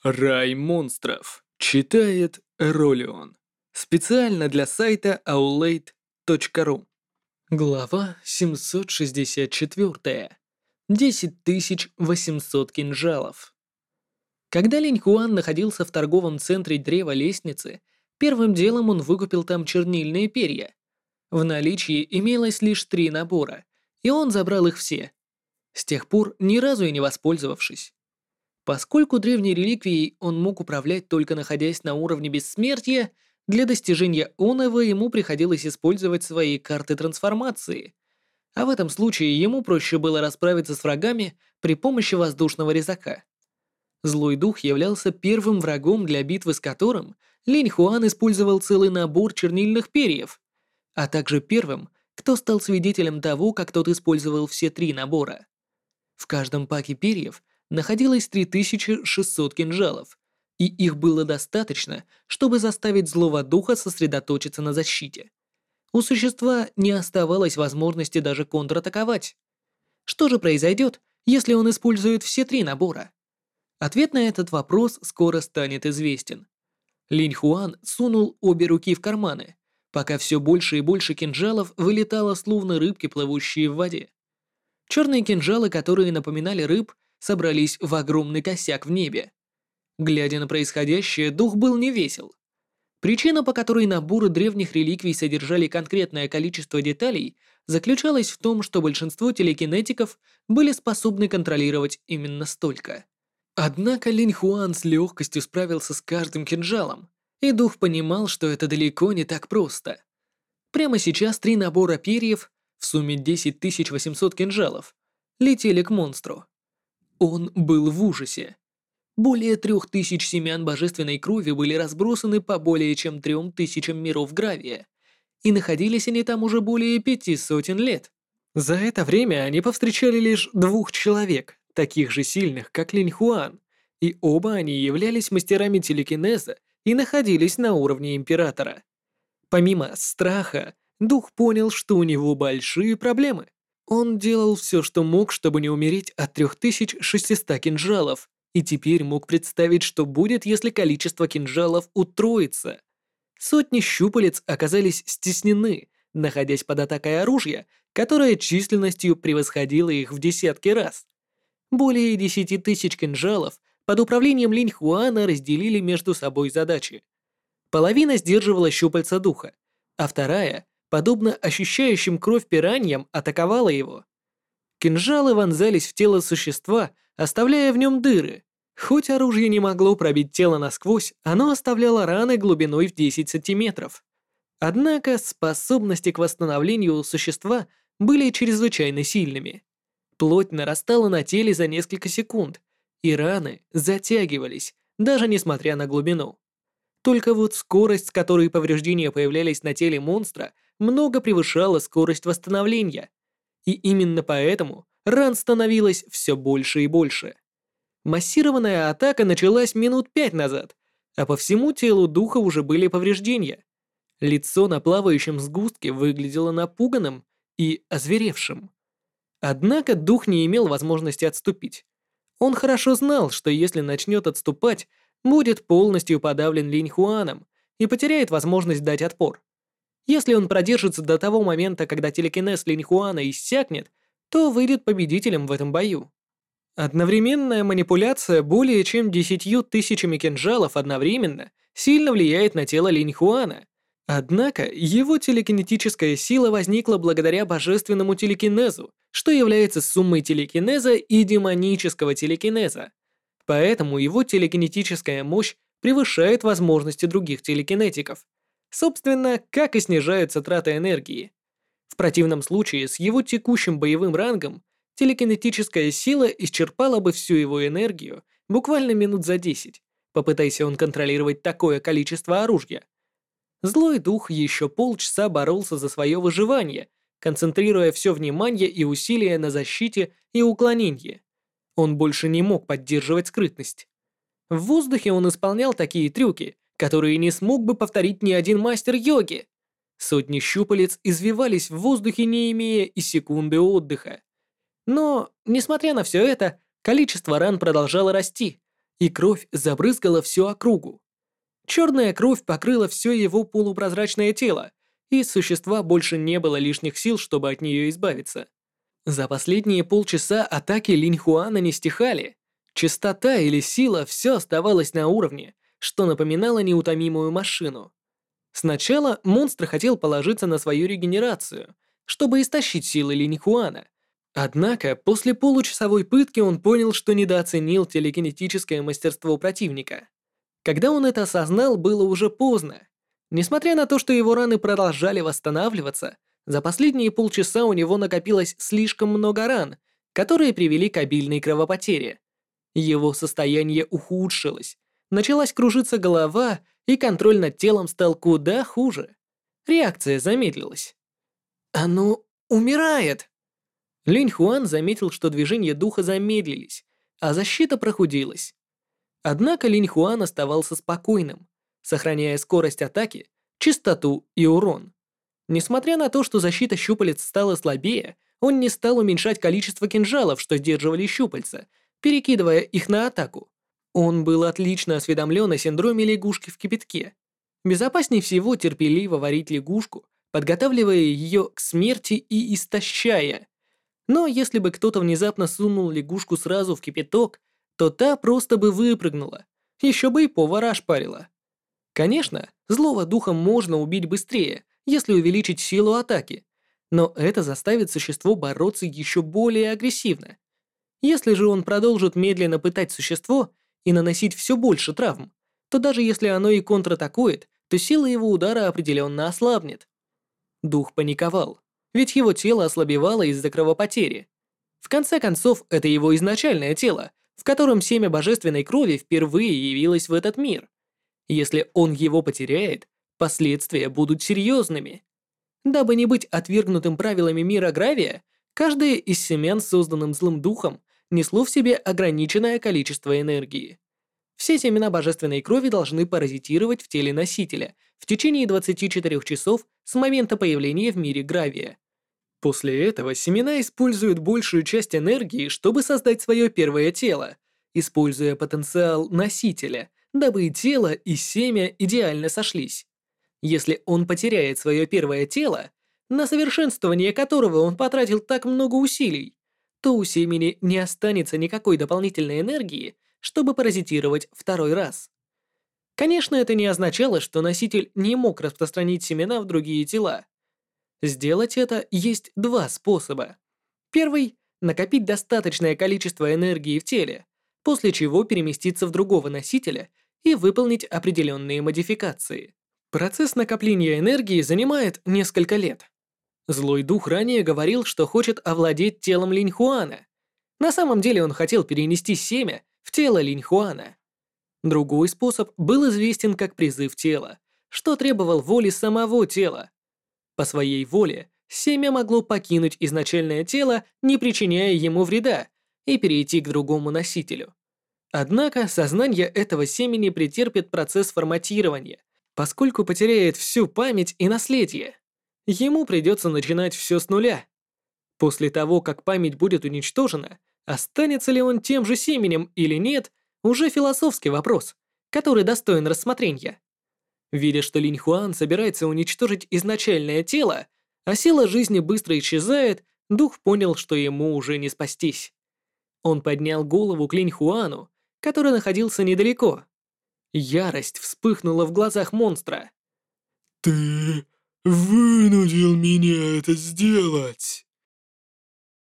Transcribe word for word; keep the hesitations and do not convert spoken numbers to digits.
Рай монстров. Читает Ролион. Специально для сайта аулейт точка ру. Глава семьсот шестьдесят четыре. десять тысяч восемьсот кинжалов. Когда Линь Хуан находился в торговом центре Древа Лестницы, первым делом он выкупил там чернильные перья. В наличии имелось лишь три набора, и он забрал их все. С тех пор ни разу и не воспользовавшись. Поскольку древней реликвией он мог управлять только находясь на уровне бессмертия, для достижения оного ему приходилось использовать свои карты трансформации, а в этом случае ему проще было расправиться с врагами при помощи воздушного резака. Злой дух являлся первым врагом, для битвы с которым Линь Хуан использовал целый набор чернильных перьев, а также первым, кто стал свидетелем того, как тот использовал все три набора. В каждом паке перьев находилось три тысячи шестьсот кинжалов, и их было достаточно, чтобы заставить злого духа сосредоточиться на защите. У существа не оставалось возможности даже контратаковать. Что же произойдет, если он использует все три набора? Ответ на этот вопрос скоро станет известен. Линь Хуан сунул обе руки в карманы, пока все больше и больше кинжалов вылетало, словно рыбки, плывущие в воде. Черные кинжалы, которые напоминали рыб, собрались в огромный косяк в небе. Глядя на происходящее, дух был невесел. Причина, по которой наборы древних реликвий содержали конкретное количество деталей, заключалась в том, что большинство телекинетиков были способны контролировать именно столько. Однако Линь Хуан с легкостью справился с каждым кинжалом, и дух понимал, что это далеко не так просто. Прямо сейчас три набора перьев, в сумме десять тысяч восемьсот кинжалов, летели к монстру. Он был в ужасе. Более трех тысяч семян божественной крови были разбросаны по более чем трем тысячам миров гравия, и находились они там уже более пяти сотен лет. За это время они повстречали лишь двух человек, таких же сильных, как Линь Хуан, и оба они являлись мастерами телекинеза и находились на уровне императора. Помимо страха, дух понял, что у него большие проблемы. Он делал все, что мог, чтобы не умереть от трёх тысяч шестисот кинжалов, и теперь мог представить, что будет, если количество кинжалов утроится. Сотни щупалец оказались стеснены, находясь под атакой оружия, которое численностью превосходило их в десятки раз. Более десяти тысяч кинжалов под управлением Линь Хуана разделили между собой задачи. Половина сдерживала щупальца духа, а вторая, подобно ощущающим кровь пираньям, атаковала его. Кинжалы вонзались в тело существа, оставляя в нем дыры. Хоть оружие не могло пробить тело насквозь, оно оставляло раны глубиной в десять сантиметров. Однако способности к восстановлению у существа были чрезвычайно сильными. Плоть нарастала на теле за несколько секунд, и раны затягивались, даже несмотря на глубину. Только вот скорость, с которой повреждения появлялись на теле монстра, много превышала скорость восстановления. И именно поэтому ран становилось все больше и больше. Массированная атака началась минут пять назад, а по всему телу духа уже были повреждения. Лицо на плавающем сгустке выглядело напуганным и озверевшим. Однако дух не имел возможности отступить. Он хорошо знал, что если начнет отступать, будет полностью подавлен Линь Хуаном и потеряет возможность дать отпор. Если он продержится до того момента, когда телекинез Линь Хуана иссякнет, то выйдет победителем в этом бою. Одновременная манипуляция более чем десятью тысячами кинжалов одновременно сильно влияет на тело Линь Хуана. Однако его телекинетическая сила возникла благодаря божественному телекинезу, что является суммой телекинеза и демонического телекинеза. Поэтому его телекинетическая мощь превышает возможности других телекинетиков. Собственно, как и снижаются траты энергии. В противном случае с его текущим боевым рангом телекинетическая сила исчерпала бы всю его энергию буквально минут за десять, попытайся он контролировать такое количество оружия. Злой дух еще полчаса боролся за свое выживание, концентрируя все внимание и усилия на защите и уклонении. Он больше не мог поддерживать скрытность. В воздухе он исполнял такие трюки, которые не смог бы повторить ни один мастер йоги. Сотни щупалец извивались в воздухе, не имея и секунды отдыха. Но, несмотря на все это, количество ран продолжало расти, и кровь забрызгала всю округу. Черная кровь покрыла все его полупрозрачное тело, и с существа больше не было лишних сил, чтобы от нее избавиться. За последние полчаса атаки Линьхуана не стихали. Частота или сила все оставалось на уровне, что напоминало неутомимую машину. Сначала монстр хотел положиться на свою регенерацию, чтобы истощить силы Линьхуана. Однако, после получасовой пытки он понял, что недооценил телекинетическое мастерство противника. Когда он это осознал, было уже поздно. Несмотря на то, что его раны продолжали восстанавливаться, за последние полчаса у него накопилось слишком много ран, которые привели к обильной кровопотере. Его состояние ухудшилось, началась кружиться голова, и контроль над телом стал куда хуже. Реакция замедлилась. «Оно умирает!» Линь Хуан заметил, что движения духа замедлились, а защита прохудилась. Однако Линь Хуан оставался спокойным, сохраняя скорость атаки, частоту и урон. Несмотря на то, что защита щупалец стала слабее, он не стал уменьшать количество кинжалов, что сдерживали щупальца, перекидывая их на атаку. Он был отлично осведомлен о синдроме лягушки в кипятке. Безопаснее всего терпеливо варить лягушку, подготавливая ее к смерти и истощая. Но если бы кто-то внезапно сунул лягушку сразу в кипяток, то та просто бы выпрыгнула, еще бы и повара ошпарила. Конечно, злого духа можно убить быстрее, если увеличить силу атаки, но это заставит существо бороться еще более агрессивно. Если же он продолжит медленно пытать существо и наносить все больше травм, то даже если оно и контратакует, то сила его удара определенно ослабнет. Дух паниковал, ведь его тело ослабевало из-за кровопотери. В конце концов, это его изначальное тело, в котором семя божественной крови впервые явилось в этот мир. Если он его потеряет, последствия будут серьезными. Дабы не быть отвергнутым правилами мира Гравия, каждое из семян, созданным злым духом, несло в себе ограниченное количество энергии. Все семена божественной крови должны паразитировать в теле носителя в течение двадцати четырёх часов с момента появления в мире Гравия. После этого семена используют большую часть энергии, чтобы создать свое первое тело, используя потенциал носителя, дабы и тело, и семя идеально сошлись. Если он потеряет свое первое тело, на совершенствование которого он потратил так много усилий, то у семени не останется никакой дополнительной энергии, чтобы паразитировать второй раз. Конечно, это не означало, что носитель не мог распространить семена в другие тела. Сделать это есть два способа. Первый – накопить достаточное количество энергии в теле, после чего переместиться в другого носителя и выполнить определенные модификации. Процесс накопления энергии занимает несколько лет. Злой дух ранее говорил, что хочет овладеть телом Линьхуана. На самом деле он хотел перенести семя в тело Линьхуана. Другой способ был известен как призыв тела, что требовал воли самого тела. По своей воле семя могло покинуть изначальное тело, не причиняя ему вреда, и перейти к другому носителю. Однако сознание этого семени претерпит процесс форматирования, поскольку потеряет всю память и наследие. Ему придется начинать все с нуля. После того, как память будет уничтожена, останется ли он тем же семенем или нет, уже философский вопрос, который достоин рассмотрения. Видя, что Линьхуан собирается уничтожить изначальное тело, а сила жизни быстро исчезает, дух понял, что ему уже не спастись. Он поднял голову к Линьхуану, который находился недалеко. Ярость вспыхнула в глазах монстра. «Ты вынудил меня это сделать!»